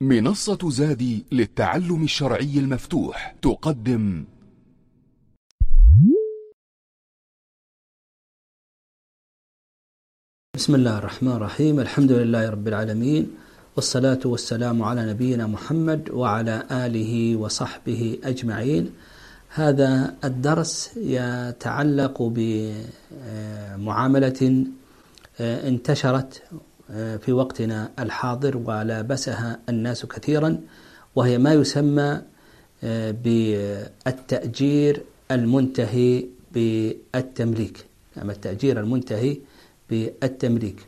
منصة زادي للتعلم الشرعي المفتوح تقدم بسم الله الرحمن الرحيم. الحمد لله رب العالمين، والصلاة والسلام على نبينا محمد وعلى آله وصحبه أجمعين. هذا الدرس يتعلق بمعاملة انتشرت في وقتنا الحاضر ولابسها الناس كثيرا، وهي ما يسمى بالتأجير المنتهي بالتمليك. يعني التأجير المنتهي بالتمليك.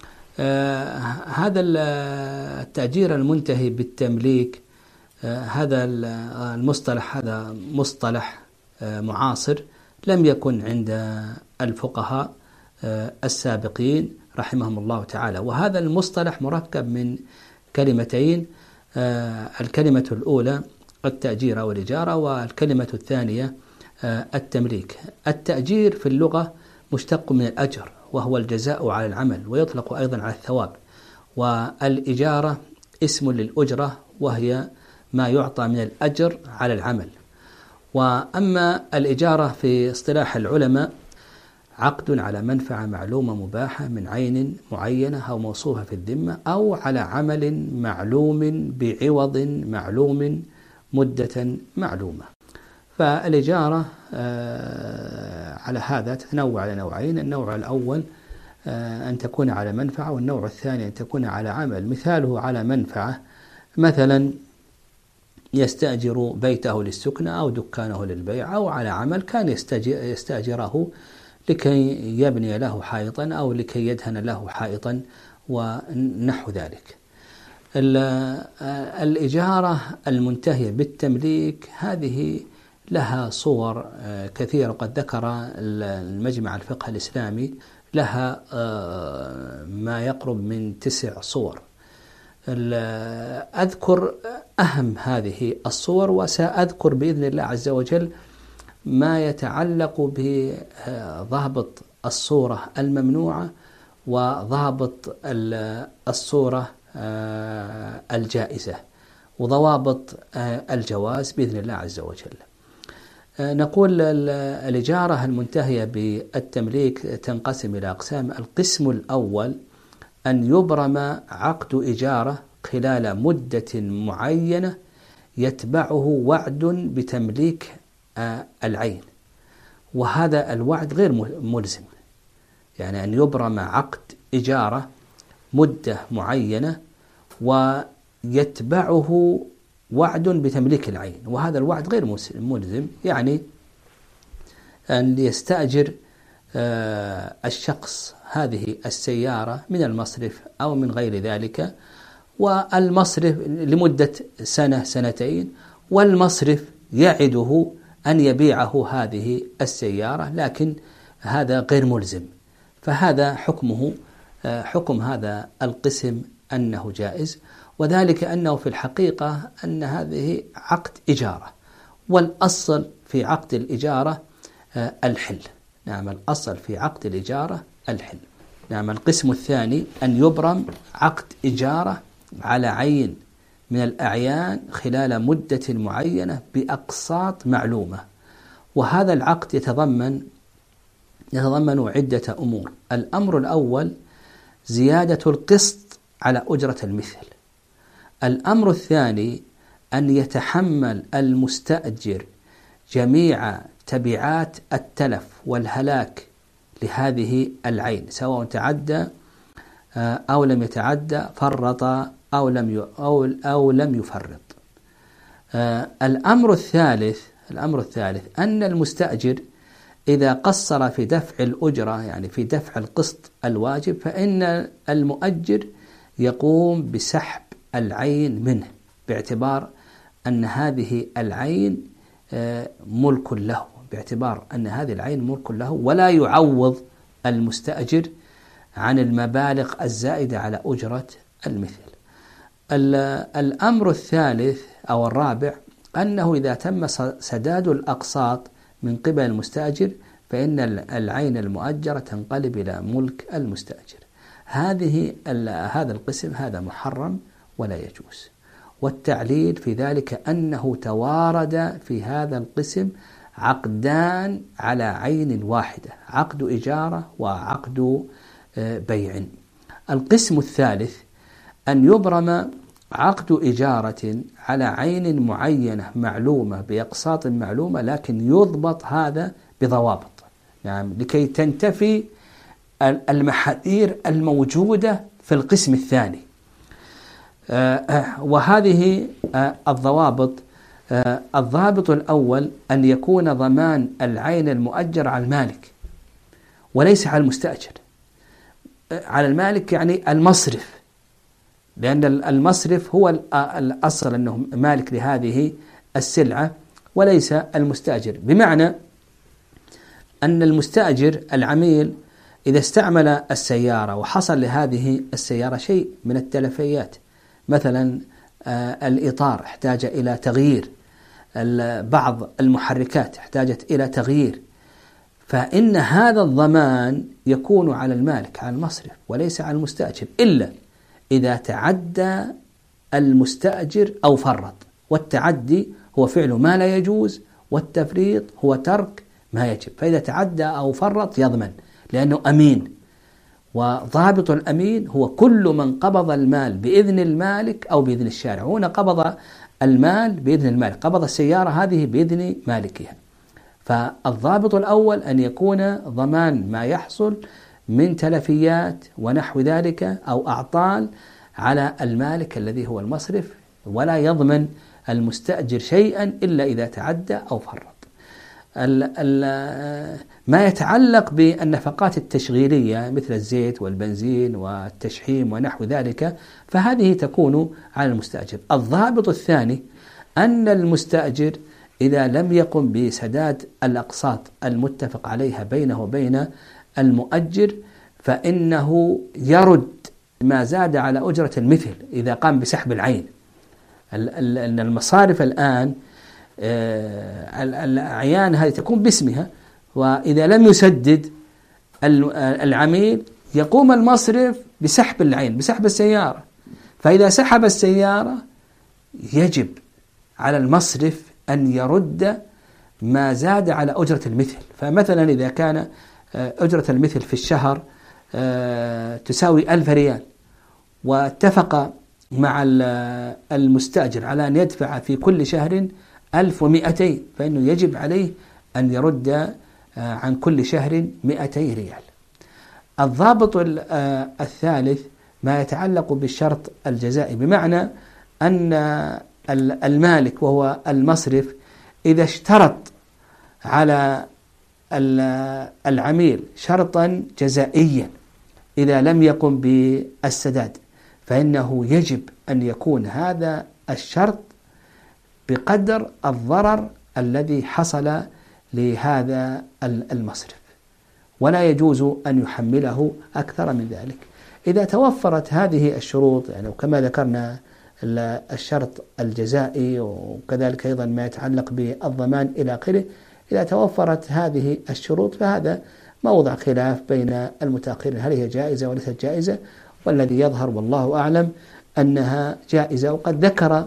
هذا التأجير المنتهي بالتمليك، هذا المصطلح هذا مصطلح معاصر لم يكن عند الفقهاء السابقين رحمهم الله تعالى. وهذا المصطلح مركب من كلمتين، الكلمة الأولى التأجير أو الإجارة، والكلمة الثانية التمليك. التأجير في اللغة مشتق من الأجر، وهو الجزاء على العمل، ويطلق أيضا على الثواب. والإجارة اسم للأجرة، وهي ما يعطى من الأجر على العمل. وأما الإجارة في اصطلاح العلماء عقد على منفعة معلومة مباحة من عين معينة أو موصوفة في الذمة، أو على عمل معلوم بعوض معلوم مدة معلومة. فالإجارة على هذا تتنوع على نوعين: النوع الأول أن تكون على منفعة، والنوع الثاني أن تكون على عمل. مثاله على منفعة، مثلا يستأجر بيته للسكنة أو دكانه للبيع، أو على عمل كان يستأجره لكي يبني له حائطا أو لكي يدهن له حائطا ونحو ذلك. الإجارة المنتهية بالتمليك هذه لها صور كثيرة، قد ذكر المجمع الفقه الإسلامي لها ما يقرب من 9 صور. أذكر أهم هذه الصور، وسأذكر بإذن الله عز وجل ما يتعلق بضابط الصورة الممنوعة وضابط الصورة الجائزة وضوابط الجواز بإذن الله عز وجل. نقول الإجارة المنتهية بالتمليك تنقسم إلى أقسام. القسم الأول أن يبرم عقد إجارة خلال مدة معينة يتبعه وعد بتمليك العين، وهذا الوعد غير ملزم. يعني أن يبرم عقد إجارة مدة معينة ويتبعه وعد بتمليك العين، وهذا الوعد غير ملزم. يعني أن يستأجر الشخص هذه السيارة من المصرف أو من غير ذلك، والمصرف لمدة سنة سنتين، والمصرف يعده أن يبيعه هذه السيارة، لكن هذا غير ملزم. فهذا حكمه حكم هذا القسم أنه جائز، وذلك أنه في الحقيقة أن هذه عقد إجارة، والأصل في عقد الإجارة الحل. نعم، الأصل في عقد الإجارة الحل. نعم. القسم الثاني أن يبرم عقد إجارة على عين من الأعيان خلال مدة معينة بأقساط معلومة، وهذا العقد يتضمن عدة أمور. الأمر الأول زيادة القسط على أجرة المثل. الأمر الثاني أن يتحمل المستأجر جميع تبعات التلف والهلاك لهذه العين، سواء تعدى أو لم يتعدى، فرط أو لم يفرط. الأمر الثالث أن المستأجر إذا قصر في دفع الأجرة، يعني في دفع القسط الواجب، فإن المؤجر يقوم بسحب العين منه، باعتبار أن هذه العين ملك له، ولا يعوض المستأجر عن المبالغ الزائدة على أجرة المثل. الأمر الثالث أو الرابع أنه إذا تم سداد الأقساط من قبل المستأجر، فإن العين المؤجرة تنقلب إلى ملك المستأجر. هذا القسم هذا محرم ولا يجوز. والتعليل في ذلك أنه توارد في هذا القسم عقدان على عين واحدة، عقد إجارة وعقد بيع. القسم الثالث أن يبرم عقد إجارة على عين معينة معلومة بأقساط معلومة، لكن يضبط هذا بضوابط، نعم، لكي تنتفي المحاذير الموجودة في القسم الثاني. وهذه الضوابط: الضابط الأول أن يكون ضمان العين المؤجر على المالك وليس على المستأجر. على المالك يعني المصرف، لأن المصرف هو الأصل أنه مالك لهذه السلعة وليس المستأجر، بمعنى أن المستأجر العميل إذا استعمل السيارة وحصل لهذه السيارة شيء من التلفيات، مثلا الإطار احتاج إلى تغيير، بعض المحركات احتاجت إلى تغيير، فإن هذا الضمان يكون على المالك، على المصرف، وليس على المستأجر، إلا إذا تعدى المستأجر أو فرط. والتعدي هو فعل ما لا يجوز، والتفريط هو ترك ما يجب. فإذا تعدى أو فرط يضمن، لأنه أمين. وضابط الأمين هو كل من قبض المال بإذن المالك أو بإذن الشارع. هنا قبض المال بإذن المالك، قبض السيارة هذه بإذن مالكها. فالضابط الأول أن يكون ضمان ما يحصل من تلفيات ونحو ذلك أو أعطال على المالك الذي هو المصرف، ولا يضمن المستأجر شيئا إلا إذا تعدى أو فرط. ما يتعلق بالنفقات التشغيلية مثل الزيت والبنزين والتشحيم ونحو ذلك، فهذه تكون على المستأجر. الضابط الثاني أن المستأجر إذا لم يقم بسداد الأقساط المتفق عليها بينه وبين المؤجر فإنه يرد ما زاد على أجرة المثل إذا قام بسحب العين. أن المصارف الآن الأعيان هذه تكون باسمها، وإذا لم يسدد العميل يقوم المصرف بسحب العين، بسحب السيارة. فإذا سحب السيارة يجب على المصرف أن يرد ما زاد على أجرة المثل. فمثلا إذا كان أجرة المثل في الشهر تساوي 1000 ريال، واتفق مع المستأجر على أن يدفع في كل شهر 1200، فإنه يجب عليه أن يرد عن كل شهر 200 ريال. الضابط الثالث ما يتعلق بالشرط الجزائي، بمعنى أن المالك وهو المصرف إذا اشترط على العميل شرطا جزائيا إذا لم يقم بالسداد، فإنه يجب أن يكون هذا الشرط بقدر الضرر الذي حصل لهذا المصرف، ولا يجوز أن يحمله أكثر من ذلك. إذا توفرت هذه الشروط، يعني وكما ذكرنا الشرط الجزائي وكذلك أيضا ما يتعلق بالضمان إلى آخره، إذا توفرت هذه الشروط فهذا موضع خلاف بين المتأخرين هل هي جائزة وليست جائزة، والذي يظهر والله أعلم أنها جائزة. وقد ذكر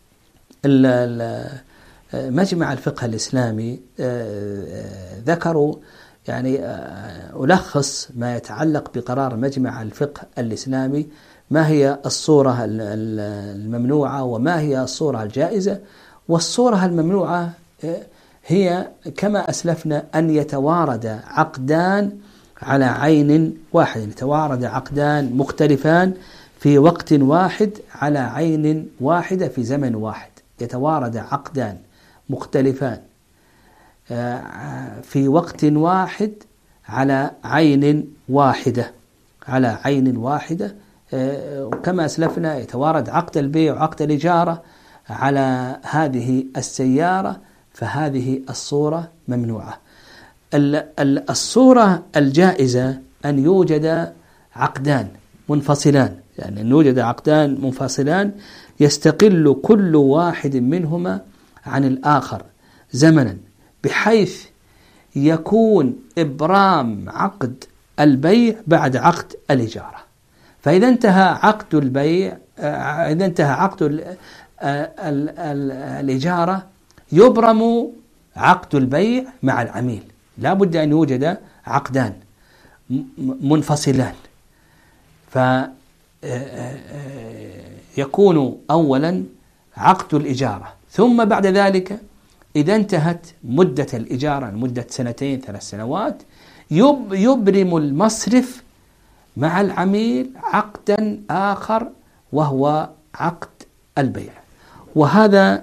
مجمع الفقه الإسلامي، ذكروا يعني ألخص ما يتعلق بقرار مجمع الفقه الإسلامي، ما هي الصورة الممنوعة وما هي الصورة الجائزة. والصورة الممنوعة هي كما أسلفنا أن يتوارد عقدان على عين واحد، يتوارد عقدان مختلفان في وقت واحد على عين واحدة في زمن واحد. يتوارد عقدان مختلفان في وقت واحد على عين واحدة، على عين واحدة. وكما أسلفنا يتوارد عقد البيع وعقد الإجارة على هذه السيارة، فهذه الصورة ممنوعة. الصورة الجائزة أن يوجد عقدان منفصلان، يعني أن يوجد عقدان منفصلان يستقل كل واحد منهما عن الآخر زمنا، بحيث يكون إبرام عقد البيع بعد عقد الإجارة. فإذا انتهى عقد البيع، إذا انتهى عقد الإجارة يبرم عقد البيع مع العميل، لا بد أن يوجد عقدان منفصلان، فيكون أولا عقد الإجارة، ثم بعد ذلك إذا انتهت مدة الإجارة لمدة 2 3 سنوات يبرم المصرف مع العميل عقدا آخر وهو عقد البيع. وهذا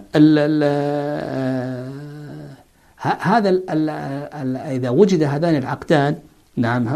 إذا وجد هذان العقدان، نعم،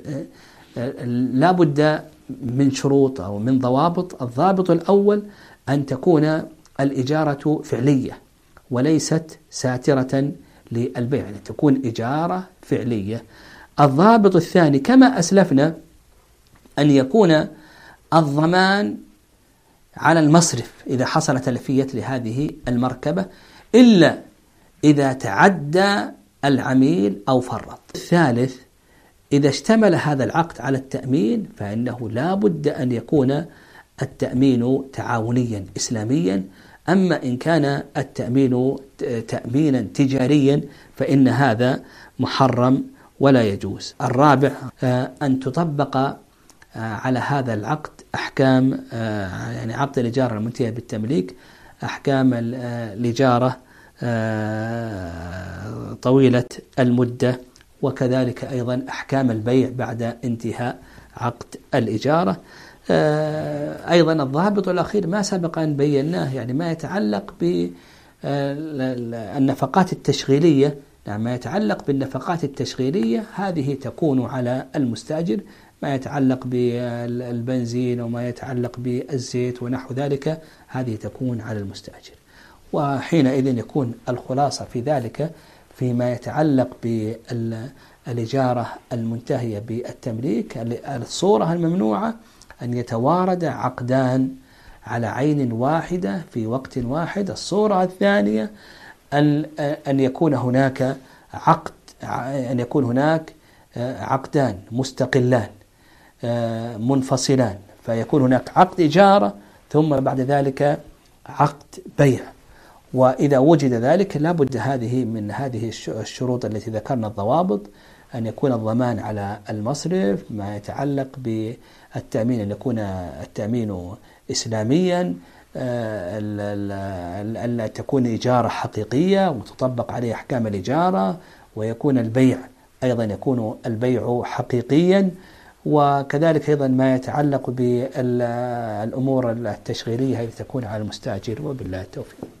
لا بد من شروط أو من ضوابط. الضابط الأول أن تكون الإجارة فعلية وليست ساترة للبيع، يعني تكون إجارة فعلية. الضابط الثاني كما أسلفنا أن يكون الضمان على المصرف إذا حصل تلفية لهذه المركبة، إلا إذا تعدى العميل أو فرط. الثالث إذا اشتمل هذا العقد على التأمين فإنه لا بد أن يكون التأمين تعاونيا إسلاميا. أما إن كان التأمين تأمينا تجاريا فإن هذا محرم ولا يجوز. الرابع أن تطبق على هذا العقد أحكام يعني عقد الإجارة المنتهية بالتمليك، أحكام الإجارة طويلة المدة، وكذلك أيضا أحكام البيع بعد انتهاء عقد الإجارة. أيضا الضابط الأخير ما سبق أن بيناه، يعني ما يتعلق بالنفقات التشغيلية. يعني ما يتعلق بالنفقات التشغيلية هذه تكون على المستأجر، ما يتعلق بالبنزين وما يتعلق بالزيت ونحو ذلك هذه تكون على المستأجر. وحينئذ يكون الخلاصة في ذلك فيما يتعلق بالإجارة المنتهية بالتمليك، الصورة الممنوعة أن يتوارد عقدان على عين واحدة في وقت واحد. الصورة الثانية أن يكون هناك عقدان مستقلان منفصلان، فيكون هناك عقد إجارة ثم بعد ذلك عقد بيع. وإذا وجد ذلك لابد من هذه الشروط التي ذكرنا الضوابط، أن يكون الضمان على المصرف، ما يتعلق بالتأمين أن يكون التأمين إسلاميا، ألا تكون إجارة حقيقية وتطبق عليه أحكام الإجارة، ويكون البيع أيضا يكون البيع حقيقيا، وكذلك أيضا ما يتعلق بالأمور التشغيلية هذه تكون على المستأجر. وبالله التوفيق.